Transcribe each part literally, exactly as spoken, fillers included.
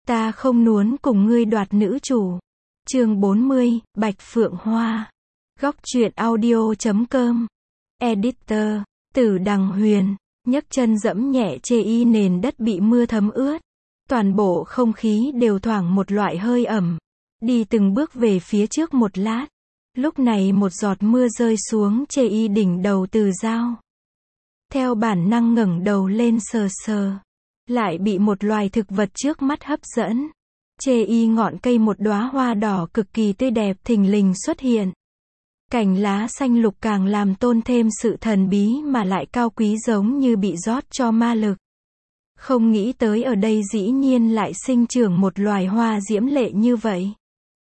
Ta không muốn cùng ngươi đoạt nữ chủ. Chương bốn mươi, Bạch Phượng Hoa. Góc truyện audio chấm com. Editor, Tử Đằng Huyền, nhấc chân dẫm nhẹ chê y nền đất bị mưa thấm ướt. Toàn bộ không khí đều thoảng một loại hơi ẩm. Đi từng bước về phía trước một lát. Lúc này một giọt mưa rơi xuống chê y đỉnh đầu Từ Dao. Theo bản năng ngẩng đầu lên sờ sờ. Lại bị một loài thực vật trước mắt hấp dẫn. Chê y ngọn cây một đóa hoa đỏ cực kỳ tươi đẹp thình lình xuất hiện. Cành lá xanh lục càng làm tôn thêm sự thần bí mà lại cao quý giống như bị rót cho ma lực. Không nghĩ tới ở đây dĩ nhiên lại sinh trưởng một loài hoa diễm lệ như vậy.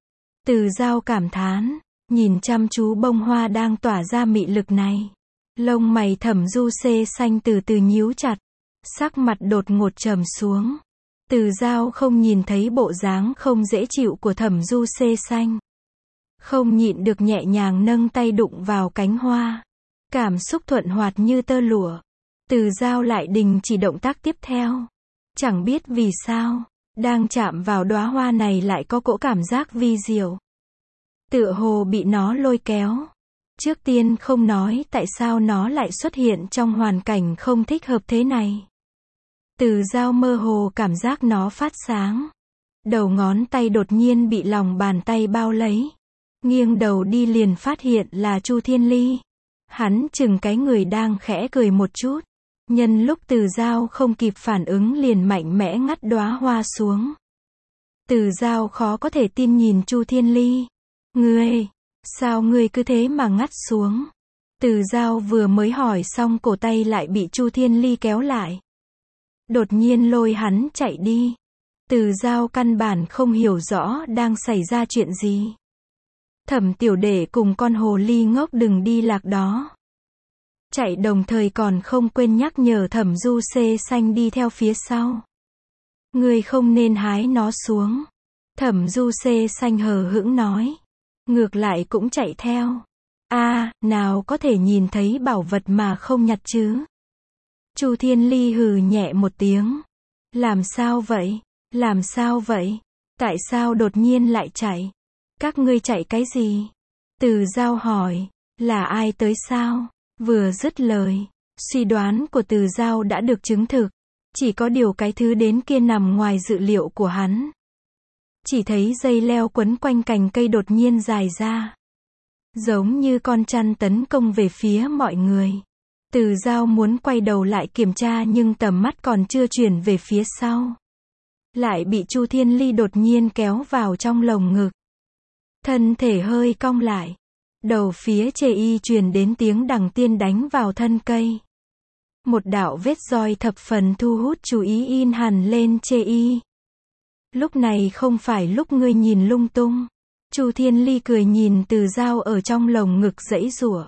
Từ Dao cảm thán, nhìn chăm chú bông hoa đang tỏa ra mị lực này. Lông mày Thẩm Du Xê Xanh từ từ nhíu chặt, sắc mặt đột ngột trầm xuống. Từ Dao không nhìn thấy bộ dáng không dễ chịu của Thẩm Du Xê Xanh. Không nhịn được nhẹ nhàng nâng tay đụng vào cánh hoa. Cảm xúc thuận hoạt như tơ lụa. Từ Dao lại đình chỉ động tác tiếp theo. Chẳng biết vì sao, đang chạm vào đóa hoa này lại có cỗ cảm giác vi diệu. Tựa hồ bị nó lôi kéo. Trước tiên không nói tại sao nó lại xuất hiện trong hoàn cảnh không thích hợp thế này. Từ Dao mơ hồ cảm giác nó phát sáng. Đầu ngón tay đột nhiên bị lòng bàn tay bao lấy. Nghiêng đầu đi liền phát hiện là Chu Thiên Ly. Hắn chừng cái người đang khẽ cười một chút. Nhân lúc Từ Dao không kịp phản ứng liền mạnh mẽ ngắt đóa hoa xuống. Từ Dao khó có thể tin nhìn Chu Thiên Ly. Ngươi, sao ngươi cứ thế mà ngắt xuống? Từ Dao vừa mới hỏi xong cổ tay lại bị Chu Thiên Ly kéo lại. Đột nhiên lôi hắn chạy đi. Từ Dao căn bản không hiểu rõ đang xảy ra chuyện gì. Thẩm tiểu đệ cùng con hồ ly ngốc đừng đi lạc đó. Chạy đồng thời còn không quên nhắc nhở Thẩm Du Xê Xanh đi theo phía sau. Ngươi không nên hái nó xuống. Thẩm Du Xê Xanh hờ hững nói. Ngược lại cũng chạy theo. A, à, nào có thể nhìn thấy bảo vật mà không nhặt chứ? Chu Thiên Ly hừ nhẹ một tiếng. Làm sao vậy? Làm sao vậy? Tại sao đột nhiên lại chạy? Các ngươi chạy cái gì? Từ Dao hỏi. Là ai tới sao? Vừa dứt lời, suy đoán của Từ Dao đã được chứng thực. Chỉ có điều cái thứ đến kia nằm ngoài dự liệu của hắn. Chỉ thấy dây leo quấn quanh cành cây đột nhiên dài ra. Giống như con chăn tấn công về phía mọi người. Từ Dao muốn quay đầu lại kiểm tra nhưng tầm mắt còn chưa chuyển về phía sau. Lại bị Chu Thiên Ly đột nhiên kéo vào trong lồng ngực. Thân thể hơi cong lại. Đầu phía chê y truyền đến tiếng đằng tiên đánh vào thân cây. Một đạo vết roi thập phần thu hút chú ý in hẳn lên chê y. Lúc này không phải lúc ngươi nhìn lung tung. Chu Thiên Ly cười nhìn Từ Dao ở trong lồng ngực giãy giụa.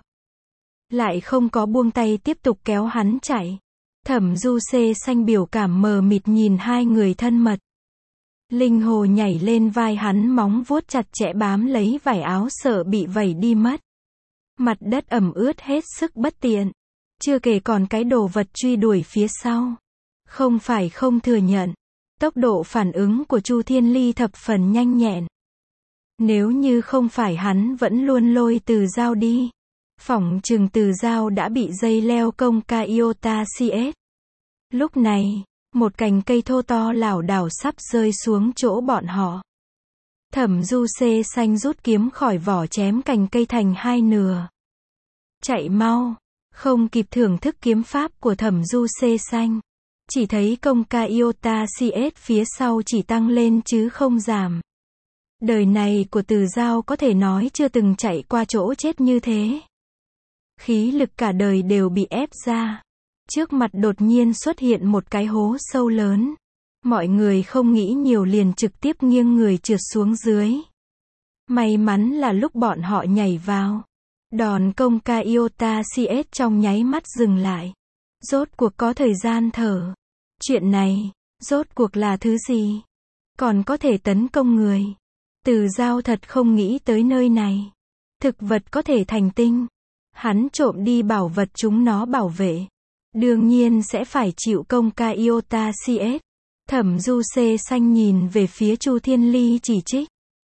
Lại không có buông tay tiếp tục kéo hắn chạy. Thẩm Du Xê Xanh biểu cảm mờ mịt nhìn hai người thân mật. Linh hồ nhảy lên vai hắn móng vuốt chặt chẽ bám lấy vải áo sợ bị vẩy đi mất. Mặt đất ẩm ướt hết sức bất tiện. Chưa kể còn cái đồ vật truy đuổi phía sau. Không phải không thừa nhận. Tốc độ phản ứng của Chu Thiên Ly thập phần nhanh nhẹn. Nếu như không phải hắn vẫn luôn lôi Từ Dao đi. Phỏng chừng Từ Dao đã bị dây leo công ca Iota xê ét. Lúc này, một cành cây thô to lảo đảo sắp rơi xuống chỗ bọn họ. Thẩm Du Xê Xanh rút kiếm khỏi vỏ chém cành cây thành hai nửa. Chạy mau, không kịp thưởng thức kiếm pháp của Thẩm Du Xê Xanh. Chỉ thấy công ca Iota xê ét phía sau chỉ tăng lên chứ không giảm. Đời này của Từ Dao có thể nói chưa từng chạy qua chỗ chết như thế. Khí lực cả đời đều bị ép ra. Trước mặt đột nhiên xuất hiện một cái hố sâu lớn. Mọi người không nghĩ nhiều liền trực tiếp nghiêng người trượt xuống dưới. May mắn là lúc bọn họ nhảy vào. Đòn công ca Iota xê ét trong nháy mắt dừng lại. Rốt cuộc có thời gian thở. Chuyện này, rốt cuộc là thứ gì? Còn có thể tấn công người. Từ Dao thật không nghĩ tới nơi này. Thực vật có thể thành tinh. Hắn trộm đi bảo vật chúng nó bảo vệ. Đương nhiên sẽ phải chịu công ca Iota xê ét. Thẩm Du Xê Xanh nhìn về phía Chu Thiên Ly chỉ trích.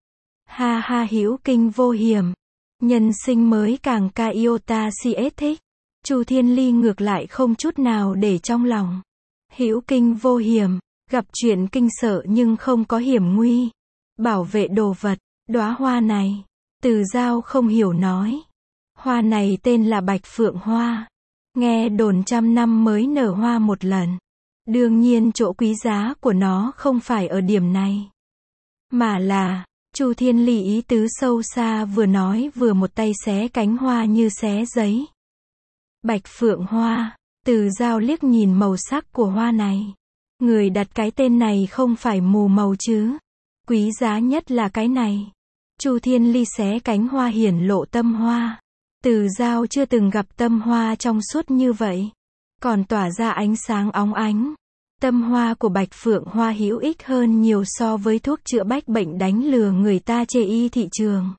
Ha ha, hữu kinh vô hiểm. Nhân sinh mới càng ca iota si ết thích. Chu Thiên Ly ngược lại không chút nào để trong lòng. Hữu kinh vô hiểm, gặp chuyện kinh sợ nhưng không có hiểm nguy. Bảo vệ đồ vật, đóa hoa này. Từ Giao không hiểu nói. Hoa này tên là Bạch Phượng Hoa. Nghe đồn trăm năm mới nở hoa một lần. Đương nhiên chỗ quý giá của nó không phải ở điểm này. Mà là, Chu Thiên Ly ý tứ sâu xa vừa nói vừa một tay xé cánh hoa như xé giấy. Bạch Phượng Hoa, Từ Giao liếc nhìn màu sắc của hoa này. Người đặt cái tên này không phải mù màu chứ. Quý giá nhất là cái này. Chu Thiên Ly xé cánh hoa hiển lộ tâm hoa. Từ Giao chưa từng gặp tâm hoa trong suốt như vậy. Còn tỏa ra ánh sáng óng ánh. Tâm hoa của Bạch Phượng Hoa hữu ích hơn nhiều so với thuốc chữa bách bệnh đánh lừa người ta chê y thị trường.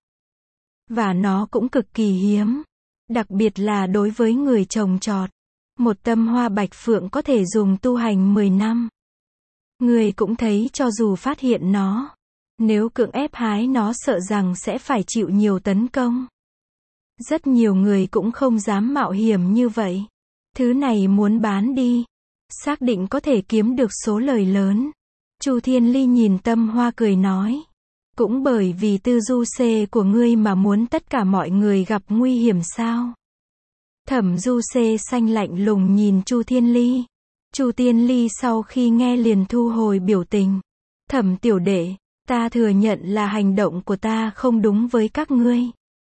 Và nó cũng cực kỳ hiếm. Đặc biệt là đối với người trồng trọt. Một tâm hoa Bạch Phượng có thể dùng tu hành mười năm. Người cũng thấy cho dù phát hiện nó. Nếu cưỡng ép hái nó sợ rằng sẽ phải chịu nhiều tấn công. Rất nhiều người cũng không dám mạo hiểm như vậy. Thứ này muốn bán đi. Xác định có thể kiếm được số lời lớn. Chu Thiên Ly nhìn tâm hoa cười nói. Cũng bởi vì tư du xê của ngươi mà muốn tất cả mọi người gặp nguy hiểm sao? Thẩm Du Xê Xanh lạnh lùng nhìn Chu Thiên Ly. Chu Thiên Ly sau khi nghe liền thu hồi biểu tình. Thẩm tiểu đệ, ta thừa nhận là hành động của ta không đúng với các ngươi.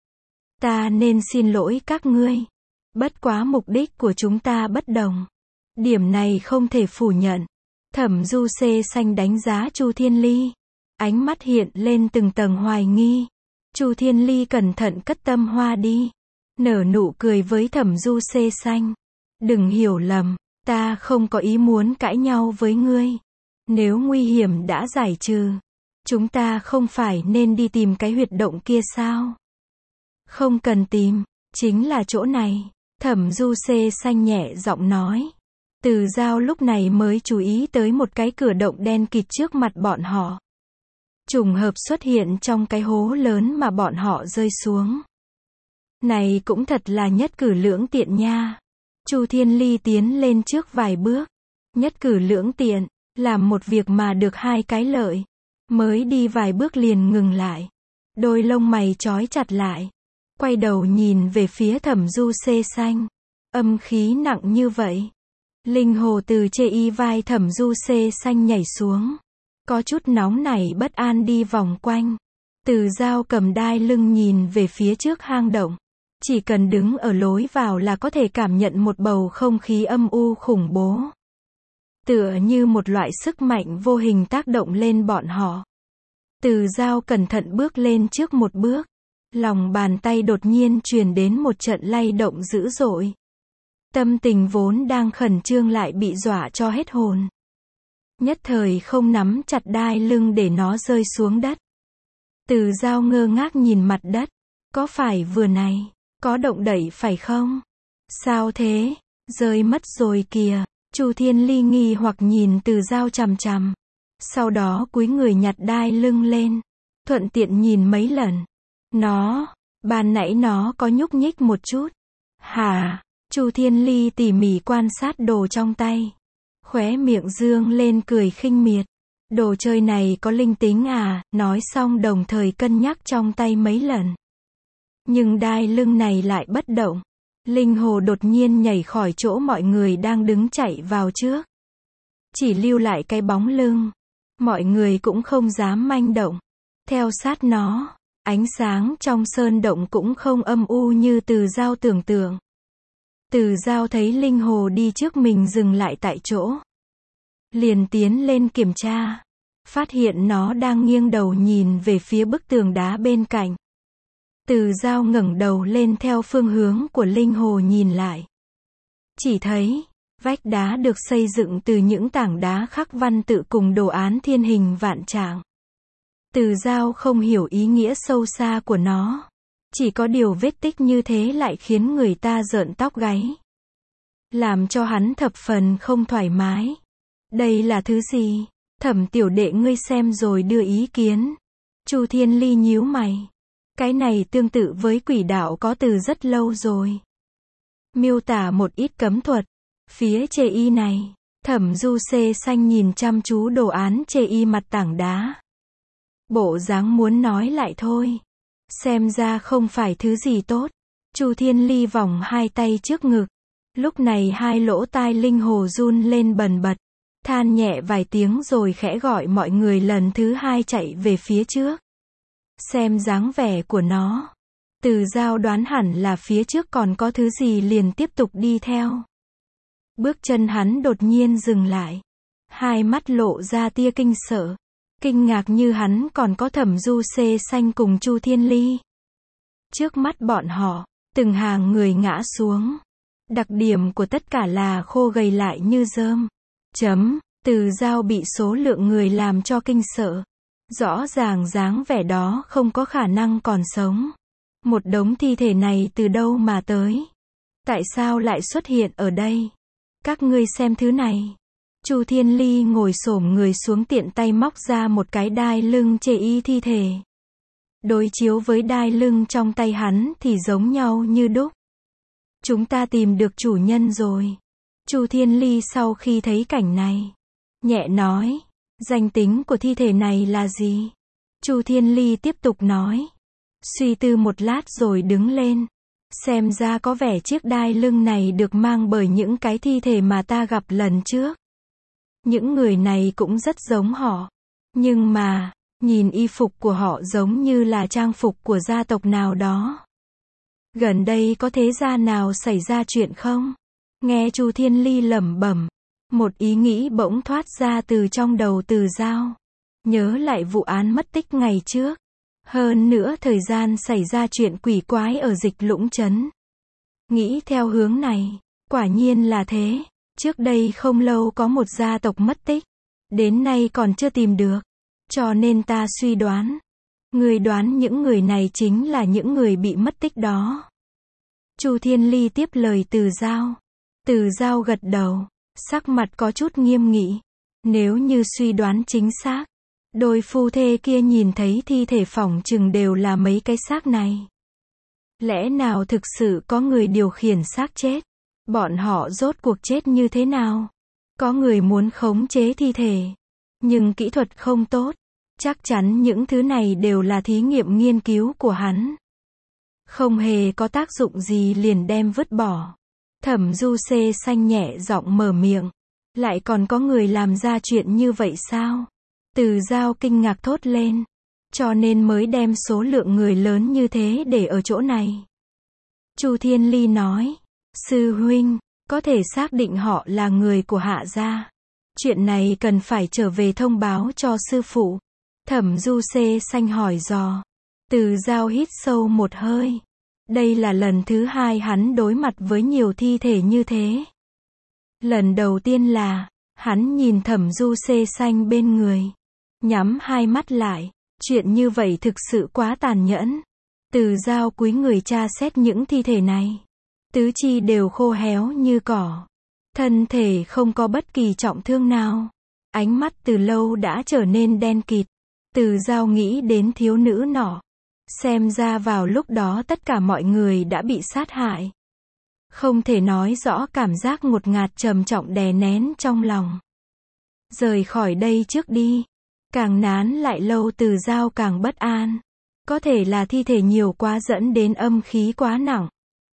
Ta nên xin lỗi các ngươi. Bất quá mục đích của chúng ta bất đồng. Điểm này không thể phủ nhận. Thẩm Du Xê Xanh đánh giá Chu Thiên Ly. Ánh mắt hiện lên từng tầng hoài nghi. Chu Thiên Ly cẩn thận cất tâm hoa đi. Nở nụ cười với Thẩm Du Xê Xanh. Đừng hiểu lầm, ta không có ý muốn cãi nhau với ngươi. Nếu nguy hiểm đã giải trừ, chúng ta không phải nên đi tìm cái huyệt động kia sao? Không cần tìm, chính là chỗ này. Thẩm Du Xê Xanh nhẹ giọng nói. Từ Giao lúc này mới chú ý tới một cái cửa động đen kịt trước mặt bọn họ. Trùng hợp xuất hiện trong cái hố lớn mà bọn họ rơi xuống. Này cũng thật là nhất cử lưỡng tiện nha. Chu Thiên Ly tiến lên trước vài bước. Nhất cử lưỡng tiện, làm một việc mà được hai cái lợi. Mới đi vài bước liền ngừng lại. Đôi lông mày trói chặt lại. Quay đầu nhìn về phía Thẩm Du Xê Xanh. Âm khí nặng như vậy. Linh hồ từ chê y vai Thẩm Du Xê Xanh nhảy xuống. Có chút nóng nảy bất an đi vòng quanh. Từ Giao cầm đai lưng nhìn về phía trước hang động. Chỉ cần đứng ở lối vào là có thể cảm nhận một bầu không khí âm u khủng bố. Tựa như một loại sức mạnh vô hình tác động lên bọn họ. Từ Giao cẩn thận bước lên trước một bước. Lòng bàn tay đột nhiên truyền đến một trận lay động dữ dội. Tâm tình vốn đang khẩn trương lại bị dọa cho hết hồn. Nhất thời không nắm chặt đai lưng để nó rơi xuống đất. Từ Giao ngơ ngác nhìn mặt đất. Có phải vừa này, có động đậy phải không? Sao thế? Rơi mất rồi kìa. Chu Thiên Ly nghi hoặc nhìn Từ Giao chằm chằm. Sau đó cúi người nhặt đai lưng lên. Thuận tiện nhìn mấy lần. Nó, ban nãy nó có nhúc nhích một chút. Hả? Chu Thiên Ly tỉ mỉ quan sát đồ trong tay. Khóe miệng dương lên cười khinh miệt. Đồ chơi này có linh tính à? Nói xong đồng thời cân nhắc trong tay mấy lần. Nhưng đai lưng này lại bất động. Linh hồ đột nhiên nhảy khỏi chỗ mọi người đang đứng chạy vào trước. Chỉ lưu lại cái bóng lưng. Mọi người cũng không dám manh động. Theo sát nó, ánh sáng trong sơn động cũng không âm u như Từ Giao tưởng tượng. Từ Giao thấy linh hồ đi trước mình dừng lại tại chỗ. Liền tiến lên kiểm tra. Phát hiện nó đang nghiêng đầu nhìn về phía bức tường đá bên cạnh. Từ Giao ngẩng đầu lên theo phương hướng của linh hồ nhìn lại. Chỉ thấy, vách đá được xây dựng từ những tảng đá khắc văn tự cùng đồ án thiên hình vạn trạng. Từ Giao không hiểu ý nghĩa sâu xa của nó. Chỉ có điều vết tích như thế lại khiến người ta rợn tóc gáy. Làm cho hắn thập phần không thoải mái. Đây là thứ gì? Thẩm tiểu đệ ngươi xem rồi đưa ý kiến. Chu Thiên Ly nhíu mày. Cái này tương tự với quỷ đạo có từ rất lâu rồi. Miêu tả một ít cấm thuật. Phía chê y này, Thẩm Du Xê Xanh nhìn chăm chú đồ án chê y mặt tảng đá. Bộ dáng muốn nói lại thôi. Xem ra không phải thứ gì tốt. Chu Thiên Ly vòng hai tay trước ngực. Lúc này hai lỗ tai linh hồ run lên bần bật. Than nhẹ vài tiếng rồi khẽ gọi mọi người lần thứ hai chạy về phía trước. Xem dáng vẻ của nó. Từ Dao đoán hẳn là phía trước còn có thứ gì liền tiếp tục đi theo. Bước chân hắn đột nhiên dừng lại. Hai mắt lộ ra tia kinh sợ. Kinh ngạc như hắn còn có Thẩm Du Xê Xanh cùng Chu Thiên Ly. Trước mắt bọn họ, từng hàng người ngã xuống. Đặc điểm của tất cả là khô gầy lại như rơm. Chấm, Từ Dao bị số lượng người làm cho kinh sợ. Rõ ràng dáng vẻ đó không có khả năng còn sống. Một đống thi thể này từ đâu mà tới? Tại sao lại xuất hiện ở đây? Các ngươi xem thứ này. Chu Thiên Ly ngồi xổm người xuống tiện tay móc ra một cái đai lưng chê y thi thể. Đối chiếu với đai lưng trong tay hắn thì giống nhau như đúc. Chúng ta tìm được chủ nhân rồi. Chu Thiên Ly sau khi thấy cảnh này, nhẹ nói, danh tính của thi thể này là gì? Chu Thiên Ly tiếp tục nói. Suy tư một lát rồi đứng lên. Xem ra có vẻ chiếc đai lưng này được mang bởi những cái thi thể mà ta gặp lần trước. Những người này cũng rất giống họ. Nhưng mà, nhìn y phục của họ giống như là trang phục của gia tộc nào đó. Gần đây có thế gia nào xảy ra chuyện không? Nghe Chu Thiên Ly lẩm bẩm, một ý nghĩ bỗng thoát ra từ trong đầu Từ Dao. Nhớ lại vụ án mất tích ngày trước. Hơn nữa thời gian xảy ra chuyện quỷ quái ở Dịch Lũng Trấn. Nghĩ theo hướng này, quả nhiên là thế. Trước đây không lâu có một gia tộc mất tích. Đến nay còn chưa tìm được. Cho nên ta suy đoán. Người đoán những người này chính là những người bị mất tích đó. Chu Thiên Ly tiếp lời Từ Dao. Từ Dao gật đầu. Sắc mặt có chút nghiêm nghị. Nếu như suy đoán chính xác, đôi phu thê kia nhìn thấy thi thể phỏng chừng đều là mấy cái xác này. Lẽ nào thực sự có người điều khiển xác chết? Bọn họ rốt cuộc chết như thế nào? Có người muốn khống chế thi thể, nhưng kỹ thuật không tốt. Chắc chắn những thứ này đều là thí nghiệm nghiên cứu của hắn. Không hề có tác dụng gì liền đem vứt bỏ. Thẩm Du Xê Xanh nhẹ giọng mở miệng. Lại còn có người làm ra chuyện như vậy sao? Từ Dao kinh ngạc thốt lên. Cho nên mới đem số lượng người lớn như thế để ở chỗ này. Chu Thiên Ly nói. Sư huynh, có thể xác định họ là người của Hạ gia. Chuyện này cần phải trở về thông báo cho sư phụ. Thẩm Du Xê Xanh hỏi dò. Từ Dao hít sâu một hơi. Đây là lần thứ hai hắn đối mặt với nhiều thi thể như thế. Lần đầu tiên là, hắn nhìn Thẩm Du Xê Xanh bên người. Nhắm hai mắt lại. Chuyện như vậy thực sự quá tàn nhẫn. Từ Dao cúi người tra xét những thi thể này. Tứ chi đều khô héo như cỏ. Thân thể không có bất kỳ trọng thương nào. Ánh mắt từ lâu đã trở nên đen kịt. Từ Dao nghĩ đến thiếu nữ nọ. Xem ra vào lúc đó tất cả mọi người đã bị sát hại. Không thể nói rõ cảm giác ngột ngạt trầm trọng đè nén trong lòng. Rời khỏi đây trước đi. Càng nán lại lâu Từ Dao càng bất an. Có thể là thi thể nhiều quá dẫn đến âm khí quá nặng.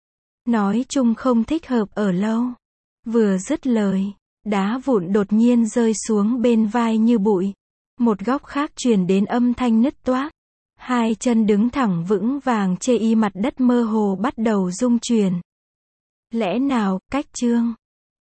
Nói chung không thích hợp ở lâu. Vừa dứt lời, đá vụn đột nhiên rơi xuống bên vai như bụi. Một góc khác truyền đến âm thanh nứt toác. Hai chân đứng thẳng vững vàng chê y mặt đất mơ hồ bắt đầu rung chuyển. Lẽ nào, cách chương